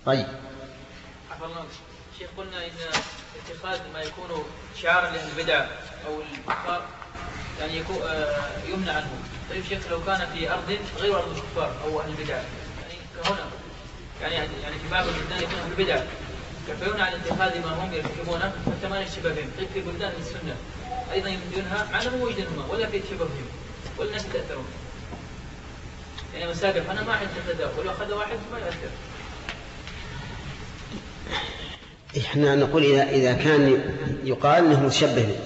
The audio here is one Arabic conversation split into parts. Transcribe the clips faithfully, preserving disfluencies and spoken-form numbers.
طيب. عفى الله شيخ، قلنا إن اتخاذ ما يكون شعارا للبدع أو الكفار يعني يكون يمنع عنه. طيب شيخ، لو كان في أرض غير أرض الكفار أو أهل البدع يعني كهنا يعني يعني في بعض البلدان يكون أهل البدع فيمنع عن اتخاذ ما هم يرتكبونه حتى ما نشتبه بهم. طيب في بلدان السنة أيضا ينهى مع أنه مو يجدونهما ولا في تشبه بهم ولا الناس يتأثرون. يعني مساقف أنا ما أحد تتداول ولو أخذ واحد ما يأثر. إحنا نقول إذا إذا كان يقال أنه متشبه به،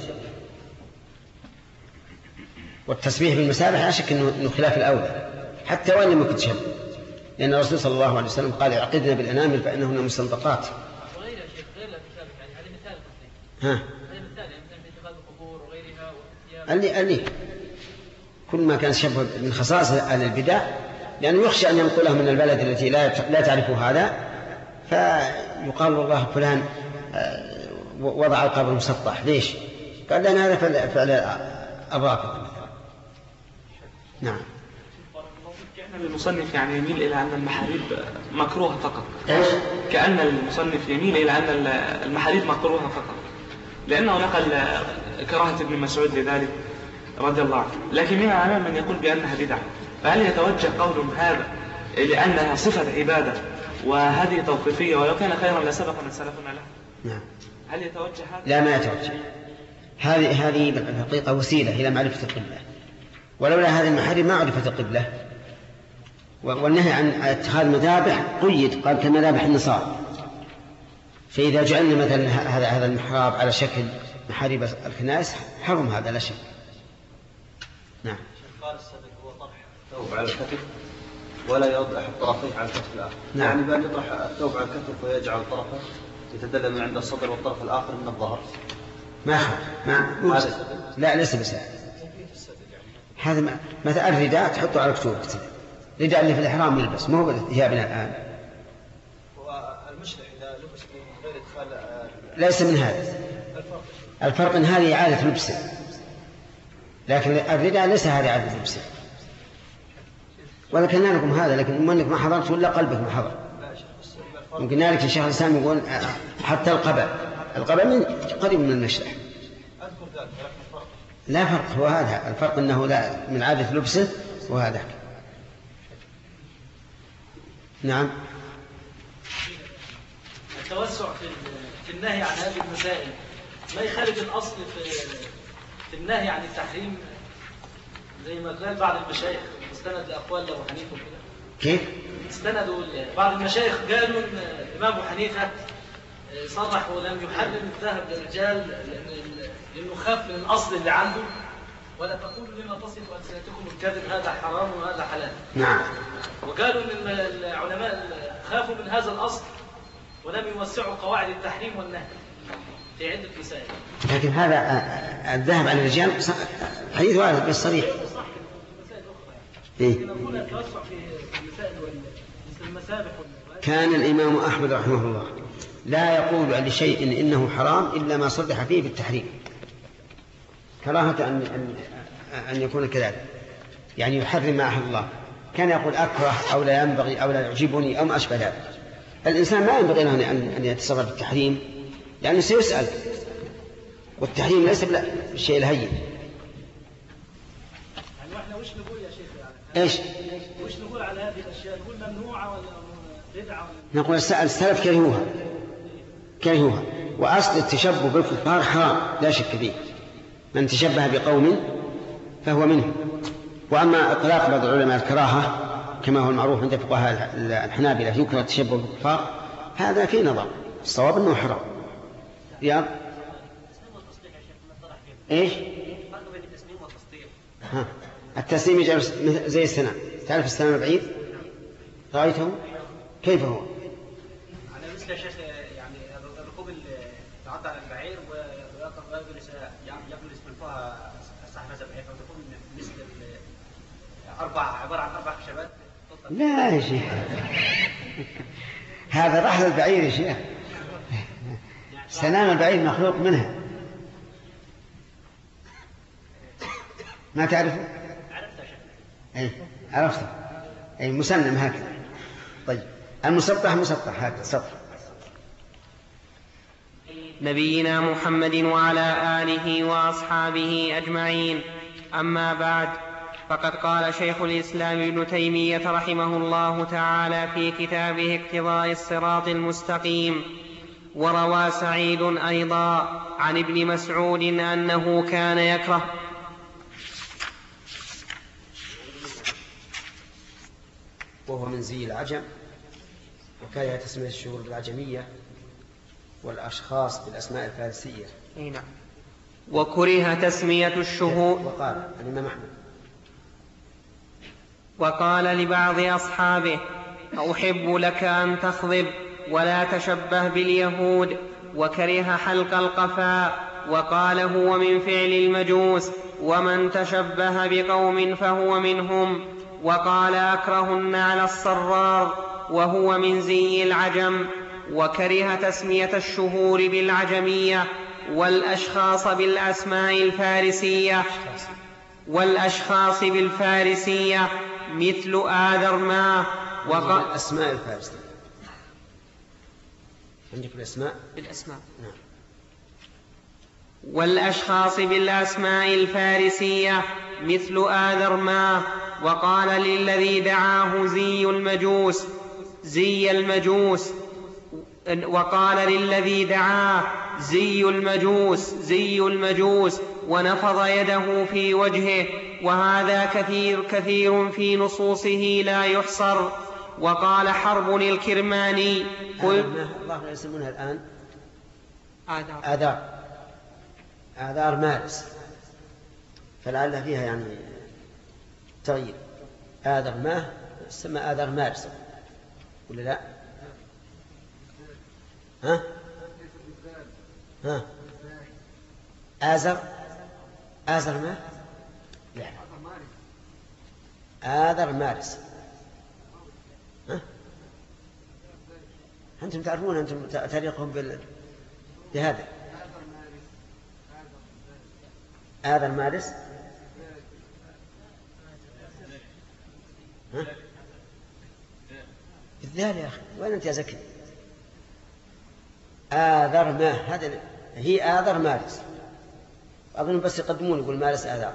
والتسبيح بالمسابح لا شك أنه خلاف الأولى حتى وإن لم يكن تشبه، لأن الرسول صلى الله عليه وسلم قال اعقدنا بالأنامل فإنهن مستنطقات. وغير يا شيخ غير المسابح يعني هذه مثال قصدي. ها. هذه مثال يعني مثلا في اتخاذ القبور وغيرها والثياب. اللي اللي كل ما كان شبه من خصائص أهل البدع لأنه يخشى أن ينقله من البلد التي لا لا تعرف هذا فيقال والله فلان وضع القبر مسطح ليش؟ قال لنا هذا فعل الرافض. نعم. كأن المصنف يعني يميل إلى أن المحاريب مكروهة فقط. إيش؟ كأن المصنف يميل إلى أن المحاريب مكروهة فقط، لأنه نقل كراهة ابن مسعود لذلك رضي الله عنه، لكن من العلماء من يقول بأنها بدعة. فهل يتوجه قولهم هذا لأنها صفة عبادة وهذه توقيفية ولو كان خيرا لسبق من سلفنا له؟ نعم. هل يتوجه هذا؟ لا، ما يتوجه. هذه هذه بالحقيقة وسيلة إلى معرفة القبلة، ولولا هذه المحارم ما عرفت القبلة. والنهي عن اتخاذ مذابح قيد، قال كمذابح النصارى. فإذا جعلنا مثلا هذا هذا المحراب على شكل محاريب الكنائس حرم هذا لا شك. نعم. قال السبب هو طرح الثوب على الكتف ولا يرد أحد طرفيه على الكتف الآخر. نعم. يعني بأن يطرح الثوب على الكتف ويجعل طرفه يتدلل من عند الصدر والطرف الآخر من الظهر. ما خ... ما هذا لا ليس بسهل. هذا ما مثلا الرداء تحطه على كتوبك، الرداء اللي في الإحرام يلبس ما هو ثيابنا الآن. والمشلح إذا لبس من غير إدخال ليس من هذا الفرق. الفرق إن هذه إعادة لبسه، لكن الرداء ليس هذه إعادة لبسه. ولكن لكم هذا، لكن منك ما حضرت ولا قلبك ما حضر. يمكن ذلك الشيخ الإسلام يقول حتى القبع القبع من قريب من المشلح. لا فرق، هو هذا الفرق أنه لا من عادة لبسه وهذا. نعم. التوسع في النهي عن هذه المسائل ما يخالف الأصل في في النهي عن التحريم زي ما قال بعض المشايخ استند لأقوال أبو حنيفة وكده. كيف؟ استندوا بعض المشايخ قالوا إن الإمام أبو حنيفة صرح ولم يحرم الذهب للرجال لأنه خاف من الأصل اللي عنده، ولا تقولوا لما تصف ألسنتكم الكذب هذا حرام وهذا حلال. نعم. وقالوا إن العلماء خافوا من هذا الأصل ولم يوسعوا قواعد التحريم والنهي في عدة مسائل. لكن هذا الذهب على الرجال حديث واحد بالصريح. صح في مسائل أخرى يعني. لكن نقول التوسع في المسائل مثل المسابح. كان الإمام أحمد رحمه الله لا يقول عن شيء إنه حرام إلا ما صرح فيه بالتحريم، كراهة أن أن أن يكون كذلك، يعني يحرم ما أحل الله. كان يقول أكره أو لا ينبغي أو لا يعجبني أو ما أشبه ذلك. الإنسان ما ينبغي له أن أن يتصرف بالتحريم لأنه سيسأل، والتحريم ليس بالشيء الهين. يعني احنا وش نقول يا شيخ يعني؟ إيش؟ وش نقول على هذه الأشياء؟ نقول ممنوعة ولا بدعة ولا؟ نقول السلف كرهوها كرهوها وأصل التشبه بالكفار حرام لا شك فيه، من تشبه بقوم فهو منهم. وأما إطلاق بعض العلماء الكراهة كما هو المعروف عند فقهاء الحنابلة يكره التشبه بالكفار، هذا في نظر، الصواب أنه حرام. يا إيش؟ ها. التسليم يجعل زي السنام. تعرف السنام البعيد؟ رأيته؟ كيف هو؟ على مثل شيخ يعني الركوب اللي تعدى على البعير ويجلس يجلس من فوق السحفة بحيث تكون مثل أربع عبارة عن أربع خشبات. لا يا شيخ هذا رحل البعير يا شيخ. سنام البعير مخلوق منها، ما تعرفه؟ عرفت يا شيخ. أي عرفته، أي مسنم هكذا. طيب المسطح مسطح هكذا سطح. نبينا محمد وعلى آله وأصحابه أجمعين. أما بعد، فقد قال شيخ الإسلام ابن تيمية رحمه الله تعالى في كتابه اقتضاء الصراط المستقيم: وروى سعيد أيضا عن ابن مسعود أنه كان يكره وهو من زي العجم، وكره تسمية الشهور بالعجمية والأشخاص بالأسماء الفارسية. نعم. وكره تسمية الشهور. وقال الإمام أحمد وقال لبعض أصحابه: أحب لك أن تخضب ولا تشبه باليهود. وكره حلق القفاء، وقال هو من فعل المجوس، ومن تشبه بقوم فهو منهم. وقال أكره النعل الصرار، وهو من زي العجم. وكره تسمية الشهور بالعجمية والأشخاص بالأسماء الفارسية والأشخاص بالفارسية مثل آذرما. وقال الأسماء الفارسية. عندك الأسماء بالأسماء. نعم. والأشخاص بالأسماء الفارسية مثل آذرما. وقال للذي دعاه زي المجوس زي المجوس وقال للذي دعاه زي المجوس زي المجوس ونفض يده في وجهه. وهذا كثير كثير في نصوصه لا يحصر. وقال حرب الكرماني: قل الله يسمونها الآن آذار آذار آذار مارس، فلعل فيها يعني تغيير. آذر ما تسمى آذار مارس ولا لا؟ ها ها آزر آزر ما لا آذر مارس. ها أنتم تعرفون أنتم تاريخهم بهذا آذر مارس. ها بالذال يا أخي، وين أنت يا زكي؟ آذر ما هذا هي آذر مارس، أظن بس يقدمون يقول مارس آذر.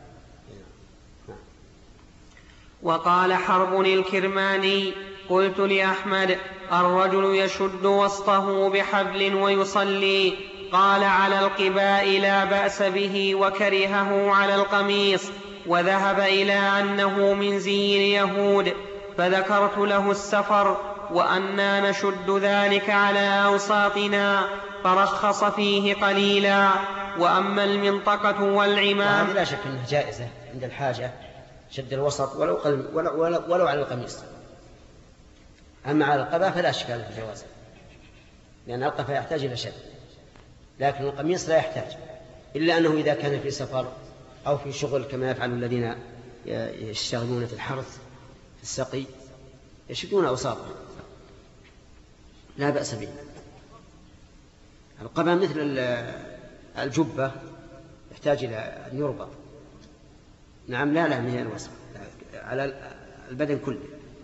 وقال حرب الكرماني: قلت لأحمد: الرجل يشد وسطه بحبل ويصلي. قال: على القباء لا بأس به، وكرهه على القميص، وذهب إلى أنه من زي اليهود. فذكرت له السفر وأنا نشد ذلك على أوساطنا، فرخص فيه قليلا. وأما المنطقة والعمام، وهذه لا شك أنها جائزة عند الحاجة، شد الوسط ولو, ولو, ولو, ولو على القميص. أما على القباء فلا أشكال في جوازه، لأن القفا يحتاج إلى شد، لكن القميص لا يحتاج، إلا أنه إذا كان في سفر أو في شغل كما يفعل الذين يشتغلون في الحرث في السقي يشدون أوساطهم لا بأس به. القباء مثل الجبة يحتاج إلى أن يربط. نعم. لا لا من هي الوسط على البدن كله.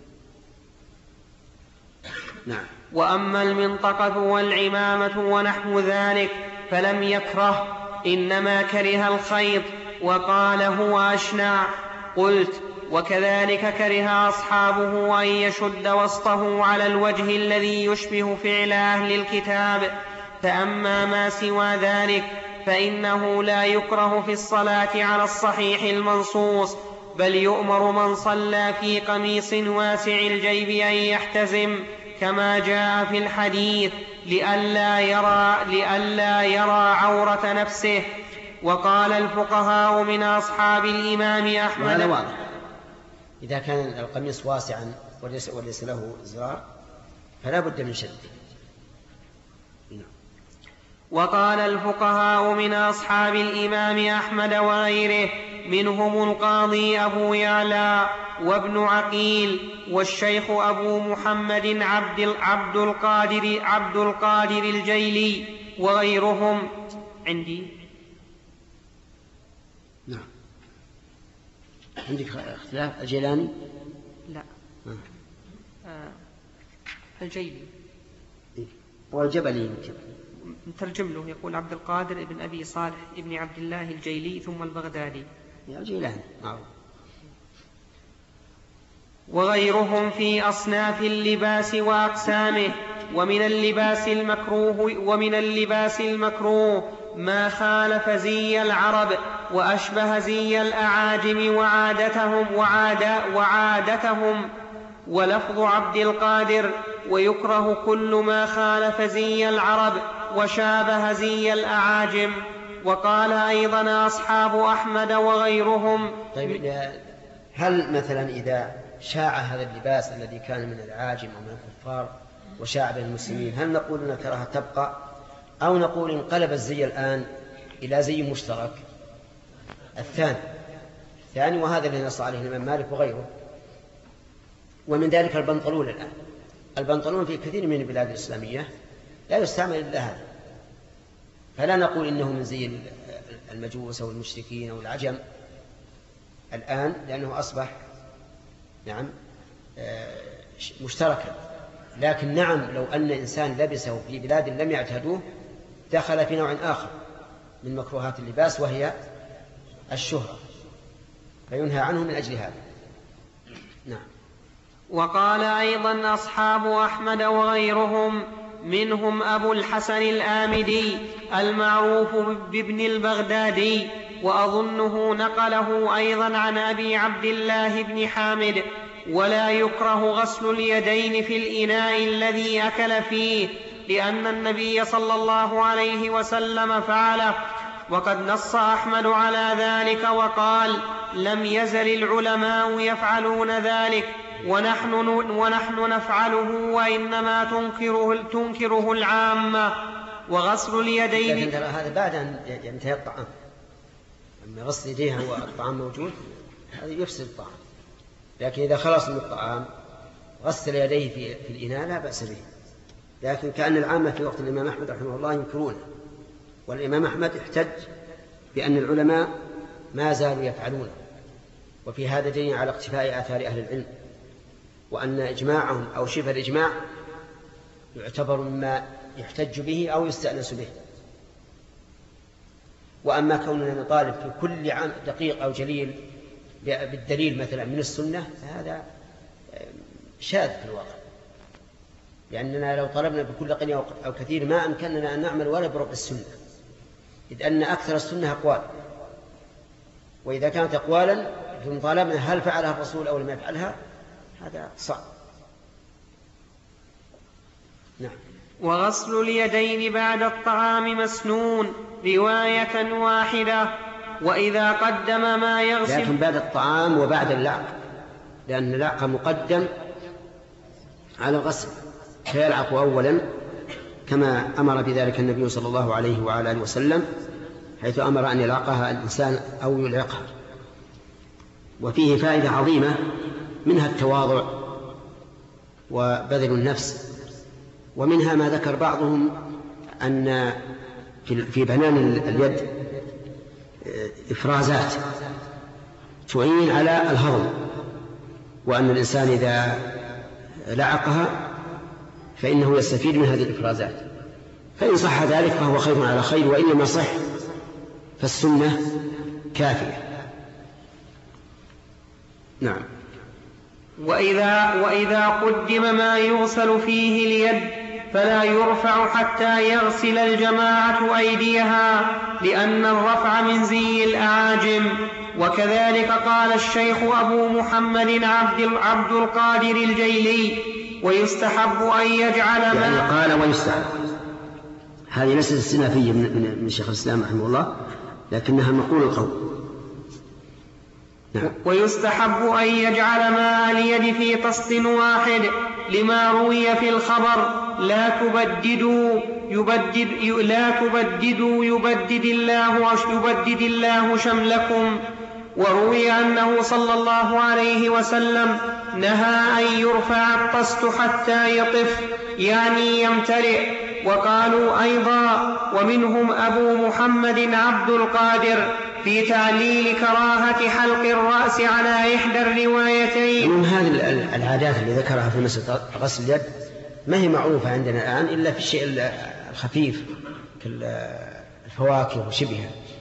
نعم. وأما المنطقة والعمامة ونحو ذلك فلم يكره، إنما كره الخيط، وقال هو أشنع. قلت: وكذلك كره أصحابه أن يشد وسطه على الوجه الذي يشبه فعل أهل الكتاب. فأما ما سوى ذلك فإنه لا يكره في الصلاة على الصحيح المنصوص، بل يؤمر من صلى في قميص واسع الجيب أن يحتزم، كما جاء في الحديث، لئلا يرى, لئلا يرى عورة نفسه. وقال الفقهاء من أصحاب الإمام أحمد: وهذا واضح، إذا كان القميص واسعا وليس, وليس له زرار فلا بد من شده. وقال الفقهاء من أصحاب الإمام أحمد وغيره، منهم القاضي أبو يعلى وابن عقيل والشيخ أبو محمد عبد, عبد, القادر, عبد القادر الجيلي وغيرهم. عندي نعم. عندك اختلاف الجيلاني؟ لا. آه. آه. الجيلي. والجبلي يمكن نترجم له، يقول عبد القادر بن أبي صالح ابن عبد الله الجيلي ثم البغدادي. يا جيلان معروف. وغيرهم في أصناف اللباس وأقسامه. ومن اللباس المكروه ومن اللباس المكروه ما خالف زي العرب وأشبه زي الأعاجم وعادتهم وعادا وعادتهم. ولفظ عبد القادر: ويكره كل ما خالف زي العرب وشابه زي الأعاجم. وقال أيضا أصحاب أحمد وغيرهم. طيب، هل مثلا إذا شاع هذا اللباس الذي كان من الأعاجم أو من الكفار وشاع بين المسلمين، هل نقول أن الكراهة تبقى، أو نقول انقلب الزي الآن إلى زي مشترك؟ الثاني الثاني وهذا الذي نص عليه الإمام مالك وغيره. ومن ذلك البنطلون. الآن البنطلون في كثير من البلاد الإسلامية لا يستعمل إلا هذا، فلا نقول إنه من زي المجوس أو المشركين أو العجم الآن، لأنه أصبح نعم مشتركا. لكن نعم، لو أن إنسان لبسه في بلاد لم يعتادوه دخل في نوع آخر من مكروهات اللباس، وهي الشهرة، فينهى عنه من أجل هذا. نعم. وقال أيضا أصحاب أحمد وغيرهم، منهم أبو الحسن الآمدي المعروف بابن البغدادي، وأظنه نقله أيضا عن أبي عبد الله بن حامد: ولا يكره غسل اليدين في الإناء الذي أكل فيه، لأن النبي صلى الله عليه وسلم فعله. وقد نص أحمد على ذلك وقال: لم يزل العلماء يفعلون ذلك ونحن, ونحن نفعله، وإنما تنكره, تنكره العامة. وغسل اليدين، لكن ترى هذا بعد أن ينتهي الطعام. أما غسل يديها والطعام موجود هذا يفسد الطعام، لكن إذا خلص من الطعام غسل يديه في, في الإناء لا بأس به. لكن كأن العامة في وقت الإمام أحمد رحمه الله ينكرونه، والإمام أحمد احتج بأن العلماء ما زالوا يفعلونه، وفي هذا دليل على اقتفاء آثار أهل العلم، وأن إجماعهم أو شبه الإجماع يعتبر مما يحتج به أو يستأنس به. وأما كوننا نطالب في كل عام دقيق أو جليل بالدليل مثلا من السنة، فهذا شاذ في الواقع، لأننا لو طلبنا بكل قليل أو كثير ما أمكننا أن نعمل ولا بربع السنة، إذ أن أكثر السنة أقوال، وإذا كانت أقوالا ثم طالبنا هل فعلها الرسول أو لم يفعلها، هذا صعب. نعم. وغسل اليدين بعد الطعام مسنون رواية واحدة. وإذا قدم ما يغسل، لكن بعد الطعام وبعد اللعق، لأن اللعق مقدم على الغسل، فيلعق أولا كما أمر بذلك النبي صلى الله عليه وعلى آله وسلم، حيث أمر أن يلعقها الإنسان أو يلعقها. وفيه فائدة عظيمة، منها التواضع وبذل النفس، ومنها ما ذكر بعضهم أن في بنان اليد إفرازات تعين على الهضم، وأن الإنسان إذا لعقها فإنه يستفيد من هذه الإفرازات، فإن صح ذلك فهو خير على خير، وإن لم يصح فالسنة كافية. نعم. وإذا, وإذا قدم ما يغسل فيه اليد فلا يرفع حتى يغسل الجماعة أيديها، لأن الرفع من زي الأعاجم. وكذلك قال الشيخ أبو محمد عبد, عبد القادر الجيلي: ويستحب أن يجعل ما، يعني قال ويستحب، هذه ليست استنافية من, من شيخ الإسلام رحمه الله، لكنها مقول القول. نعم. ويستحب أن يجعل ماء اليد في طست واحد، لما روي في الخبر: لا تبددوا يبدد لا تبددوا يبدد الله يبدد الله شملكم. وروي أنه صلى الله عليه وسلم نهى أن يرفع الطست حتى يطف، يعني يمتلئ. وقالوا أيضا: ومنهم أبو محمد عبد القادر في تعليل كراهة حلق الرأس على إحدى الروايتين. من هذه العادات اللي ذكرها في مسألة غسل اليد ما هي معروفة عندنا الآن إلا في الشيء الخفيف كالفواكه وشبهها.